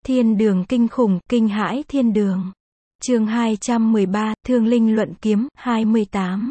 Thiên đường kinh khủng, kinh hãi thiên đường. Chương 213, Thương Linh luận kiếm, 28.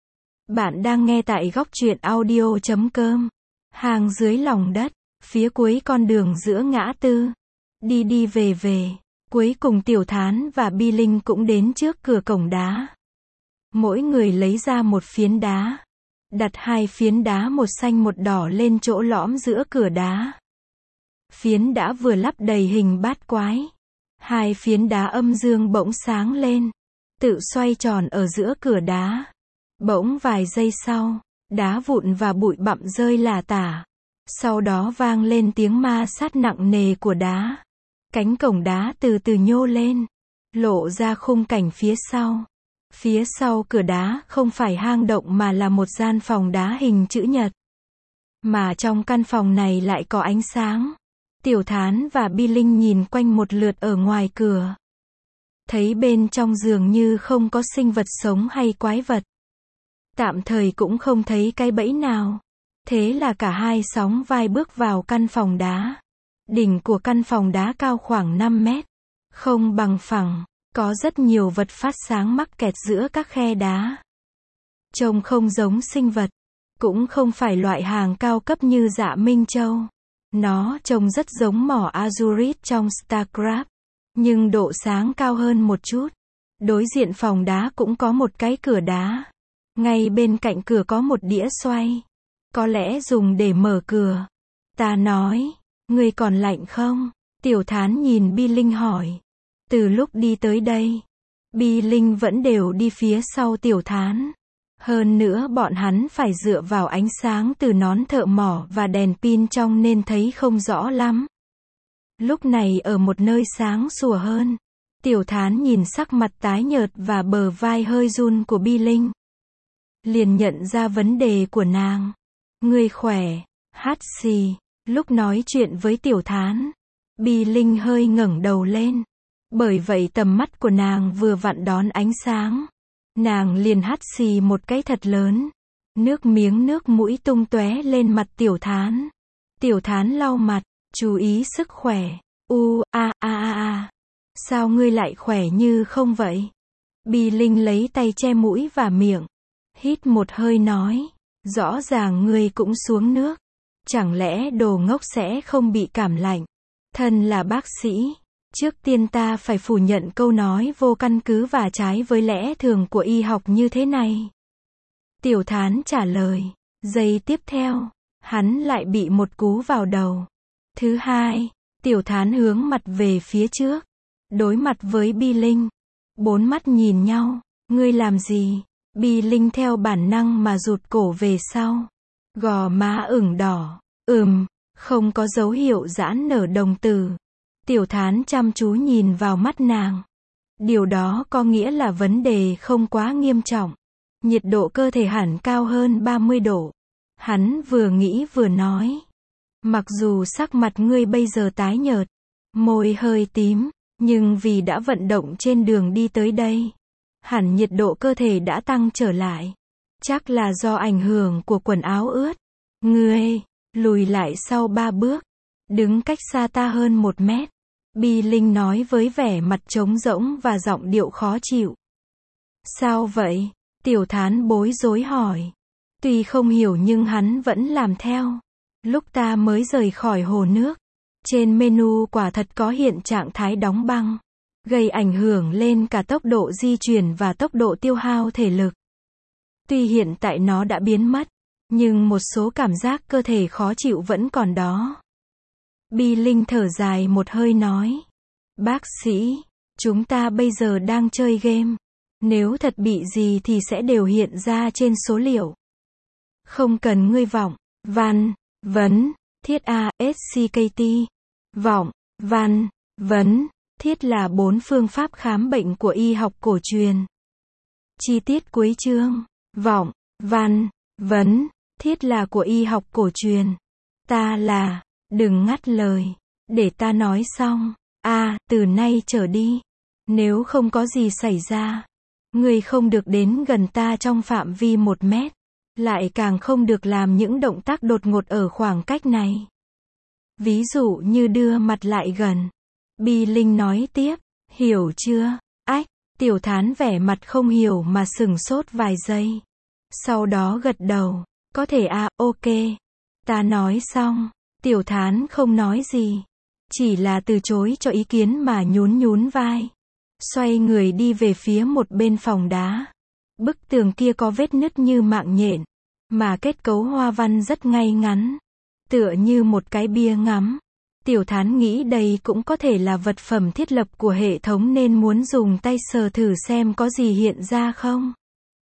Bạn đang nghe tại góc truyện audio.com. Hàng dưới lòng đất, phía cuối con đường giữa ngã tư. Đi đi về về, cuối cùng Tiểu Thán và Bi Linh cũng đến trước cửa cổng đá. Mỗi người lấy ra một phiến đá. Đặt hai phiến đá một xanh một đỏ lên chỗ lõm giữa cửa đá. Phiến đá vừa lắp đầy hình bát quái. Hai phiến đá âm dương bỗng sáng lên, tự xoay tròn ở giữa cửa đá. Bỗng vài giây sau, đá vụn và bụi bặm rơi lả tả. Sau đó vang lên tiếng ma sát nặng nề của đá. Cánh cổng đá từ từ nhô lên, lộ ra khung cảnh phía sau. Phía sau cửa đá không phải hang động mà là một gian phòng đá hình chữ nhật. Mà trong căn phòng này lại có ánh sáng. Tiểu Thán và Bi Linh nhìn quanh một lượt ở ngoài cửa. Thấy bên trong dường như không có sinh vật sống hay quái vật. Tạm thời cũng không thấy cái bẫy nào. Thế là cả hai sóng vai bước vào căn phòng đá. Đỉnh của căn phòng đá cao khoảng 5 mét. Không bằng phẳng, có rất nhiều vật phát sáng mắc kẹt giữa các khe đá. Trông không giống sinh vật, cũng không phải loại hàng cao cấp như Dạ Minh Châu. Nó trông rất giống mỏ Azurit trong StarCraft, nhưng độ sáng cao hơn một chút. Đối diện phòng đá cũng có một cái cửa đá. Ngay bên cạnh cửa có một đĩa xoay. Có lẽ dùng để mở cửa. Ta nói, ngươi còn lạnh không? Tiểu Thán nhìn Bi Linh hỏi. Từ lúc đi tới đây, Bi Linh vẫn đều đi phía sau Tiểu Thán. Hơn nữa bọn hắn phải dựa vào ánh sáng từ nón thợ mỏ và đèn pin trong nên thấy không rõ lắm. Lúc này ở một nơi sáng sủa hơn, Tiểu Thán nhìn sắc mặt tái nhợt và bờ vai hơi run của Bi Linh. Liền nhận ra vấn đề của nàng. Ngươi khỏe, hát xì. Lúc nói chuyện với Tiểu Thán, Bi Linh hơi ngẩng đầu lên. Bởi vậy tầm mắt của nàng vừa vặn đón ánh sáng. Nàng liền hắt xì một cái thật lớn. Nước miếng nước mũi tung tóe lên mặt Tiểu Thán. Tiểu Thán lau mặt, chú ý sức khỏe. Sao ngươi lại khỏe như không vậy? Bi Linh lấy tay che mũi và miệng. Hít một hơi nói. Rõ ràng ngươi cũng xuống nước. Chẳng lẽ đồ ngốc sẽ không bị cảm lạnh? Thân là bác sĩ. Trước tiên ta phải phủ nhận câu nói vô căn cứ và trái với lẽ thường của y học như thế này. Tiểu Thán trả lời. Giây tiếp theo, hắn lại bị một cú vào đầu. Thứ hai, Tiểu Thán hướng mặt về phía trước. Đối mặt với Bi Linh. Bốn mắt nhìn nhau. Ngươi làm gì? Bi Linh theo bản năng mà rụt cổ về sau. Gò má ửng đỏ. Không có dấu hiệu giãn nở đồng tử. Tiểu Thán chăm chú nhìn vào mắt nàng. Điều đó có nghĩa là vấn đề không quá nghiêm trọng. Nhiệt độ cơ thể hẳn cao hơn 30 độ. Hắn vừa nghĩ vừa nói. Mặc dù sắc mặt ngươi bây giờ tái nhợt, môi hơi tím, nhưng vì đã vận động trên đường đi tới đây, hẳn nhiệt độ cơ thể đã tăng trở lại. Chắc là do ảnh hưởng của quần áo ướt. Ngươi, lùi lại sau 3 bước. Đứng cách xa ta hơn 1 mét. Bi Linh nói với vẻ mặt trống rỗng và giọng điệu khó chịu. Sao vậy? Tiểu Thán bối rối hỏi. Tuy không hiểu nhưng hắn vẫn làm theo. Lúc ta mới rời khỏi hồ nước, trên menu quả thật có hiện trạng thái đóng băng, gây ảnh hưởng lên cả tốc độ di chuyển và tốc độ tiêu hao thể lực. Tuy hiện tại nó đã biến mất, nhưng một số cảm giác cơ thể khó chịu vẫn còn đó. Bi Linh thở dài một hơi nói. Bác sĩ, chúng ta bây giờ đang chơi game. Nếu thật bị gì thì sẽ đều hiện ra trên số liệu. Không cần ngươi vọng, văn, vấn, thiết SCKT. Vọng, văn, vấn, thiết là 4 phương pháp khám bệnh của y học cổ truyền. Chi tiết cuối chương. Vọng, văn, vấn, thiết là của y học cổ truyền. Ta là... Đừng ngắt lời. Để ta nói xong. Từ nay trở đi, nếu không có gì xảy ra, ngươi không được đến gần ta trong phạm vi 1 mét. Lại càng không được làm những động tác đột ngột ở khoảng cách này. Ví dụ như đưa mặt lại gần. Bi Linh nói tiếp, hiểu chưa? Ách, Tiểu Thán vẻ mặt không hiểu mà sửng sốt vài giây. Sau đó gật đầu, có thể à, ok. Ta nói xong, Tiểu Thán không nói gì. Chỉ là từ chối cho ý kiến mà nhún nhún vai. Xoay người đi về phía một bên phòng đá. Bức tường kia có vết nứt như mạng nhện, mà kết cấu hoa văn rất ngay ngắn, tựa như một cái bia ngắm. Tiểu Thán nghĩ đây cũng có thể là vật phẩm thiết lập của hệ thống nên muốn dùng tay sờ thử xem có gì hiện ra không.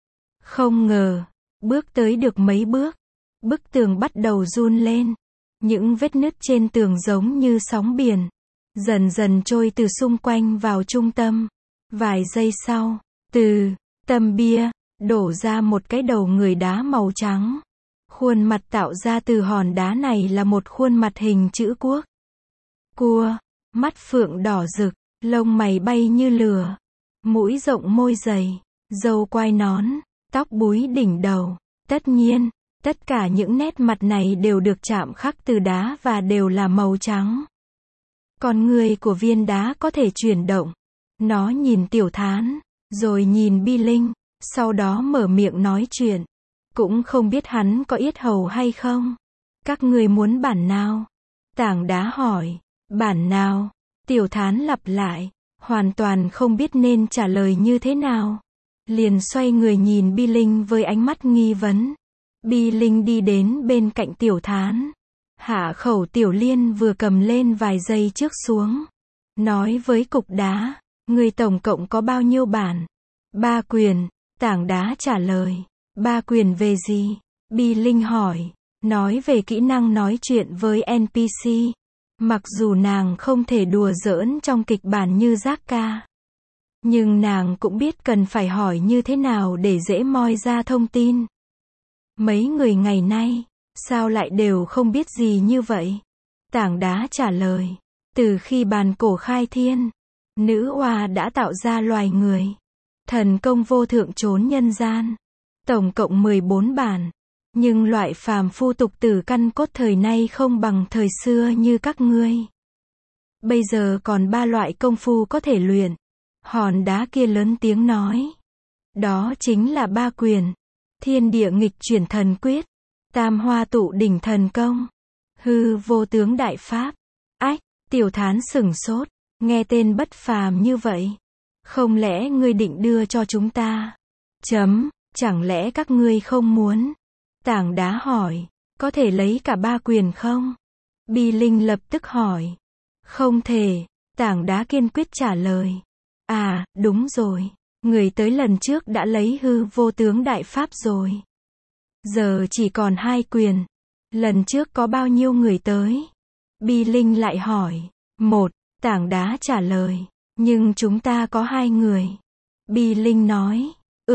Không ngờ, bước tới được mấy bước, bức tường bắt đầu run lên. Những vết nứt trên tường giống như sóng biển, dần dần trôi từ xung quanh vào trung tâm. Vài giây sau, từ tâm bia, đổ ra một cái đầu người đá màu trắng. Khuôn mặt tạo ra từ hòn đá này là một khuôn mặt hình chữ quốc. Cua, mắt phượng đỏ rực, lông mày bay như lửa, mũi rộng môi dày, râu quai nón, tóc búi đỉnh đầu. Tất nhiên, tất cả những nét mặt này đều được chạm khắc từ đá và đều là màu trắng. Con người của viên đá có thể chuyển động. Nó nhìn Tiểu Thán, rồi nhìn Bi Linh, sau đó mở miệng nói chuyện. Cũng không biết hắn có yết hầu hay không. Các ngươi muốn bản nào? Tảng đá hỏi. Bản nào? Tiểu Thán lặp lại, hoàn toàn không biết nên trả lời như thế nào. Liền xoay người nhìn Bi Linh với ánh mắt nghi vấn. Bi Linh đi đến bên cạnh Tiểu Thán. Hạ khẩu Tiểu Liên vừa cầm lên vài giây trước xuống. Nói với cục đá, người tổng cộng có bao nhiêu bản? 3 quyền, tảng đá trả lời. 3 quyền về gì? Bi Linh hỏi. Nói về kỹ năng nói chuyện với NPC. Mặc dù nàng không thể đùa giỡn trong kịch bản như Giác ca, nhưng nàng cũng biết cần phải hỏi như thế nào để dễ moi ra thông tin. Mấy người ngày nay, sao lại đều không biết gì như vậy? Tảng đá trả lời. Từ khi bàn cổ khai thiên, nữ oa đã tạo ra loài người. Thần công vô thượng trốn nhân gian. Tổng cộng 14 bản. Nhưng loại phàm phu tục tử căn cốt thời nay không bằng thời xưa như các ngươi. Bây giờ còn 3 loại công phu có thể luyện. Hòn đá kia lớn tiếng nói. Đó chính là 3 quyền. Thiên địa nghịch chuyển thần quyết. Tam hoa tụ đỉnh thần công. Hư vô tướng đại pháp. Ách, Tiểu Thán sửng sốt. Nghe tên bất phàm như vậy. Không lẽ ngươi định đưa cho chúng ta? Chẳng lẽ các ngươi không muốn? Tảng đá hỏi, có thể lấy cả 3 quyền không? Bi Linh lập tức hỏi. Không thể, tảng đá kiên quyết trả lời. À, đúng rồi, người tới lần trước đã lấy hư vô tướng đại pháp rồi. Giờ chỉ còn 2 quyền. Lần trước có bao nhiêu người tới? Bi Linh lại hỏi. 1, tảng đá trả lời. Nhưng chúng ta có 2 người. Bi Linh nói.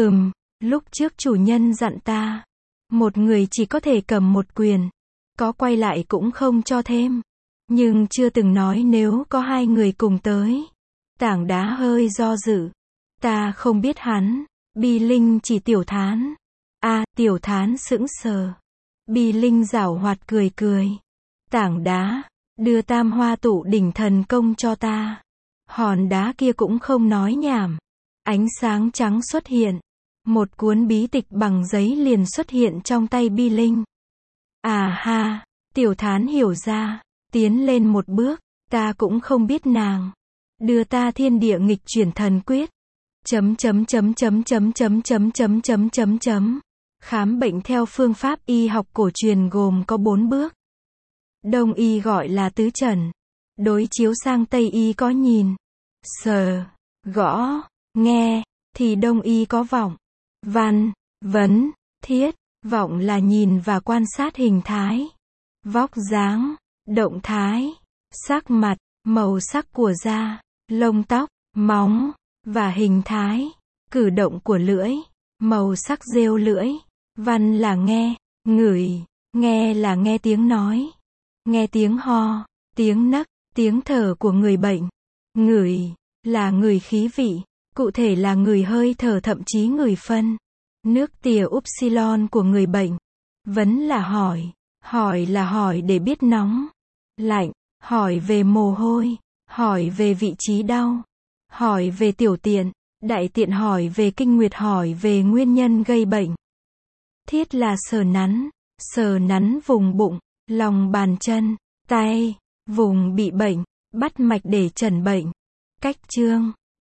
Lúc trước chủ nhân dặn ta. Một người chỉ có thể cầm 1 quyền. Có quay lại cũng không cho thêm. Nhưng chưa từng nói nếu có 2 người cùng tới. Tảng đá hơi do dự. Ta không biết hắn. Bi Linh chỉ Tiểu Thán. À, Tiểu Thán sững sờ. Bi Linh giảo hoạt cười cười. Tảng đá, đưa tam hoa tụ đỉnh thần công cho ta. Hòn đá kia cũng không nói nhảm. Ánh sáng trắng xuất hiện. Một cuốn bí tịch bằng giấy liền xuất hiện trong tay Bi Linh. À ha, Tiểu Thán hiểu ra, tiến lên một bước, ta cũng không biết nàng. Đưa ta thiên địa nghịch chuyển thần quyết. Khám bệnh theo phương pháp y học cổ truyền gồm có 4 bước. Đông y gọi là tứ trần. Đối chiếu sang Tây y có nhìn, sờ, gõ, nghe, thì Đông y có vọng, văn, vấn, thiết. Vọng là nhìn và quan sát hình thái, vóc dáng, động thái, sắc mặt, màu sắc của da, lông tóc, móng, và hình thái, cử động của lưỡi, màu sắc rêu lưỡi. Văn là nghe, ngửi, nghe là nghe tiếng nói, nghe tiếng ho, tiếng nấc, tiếng thở của người bệnh. Ngửi là ngửi khí vị, cụ thể là ngửi hơi thở thậm chí ngửi phân, nước tỉa upsilon của người bệnh. Vấn là hỏi là hỏi để biết nóng, lạnh, hỏi về mồ hôi, hỏi về vị trí đau, hỏi về tiểu tiện, đại tiện hỏi về kinh nguyệt hỏi về nguyên nhân gây bệnh. Thiết là sờ nắn vùng bụng, lòng bàn chân, tay, vùng bị bệnh, bắt mạch để chẩn bệnh. Cách chương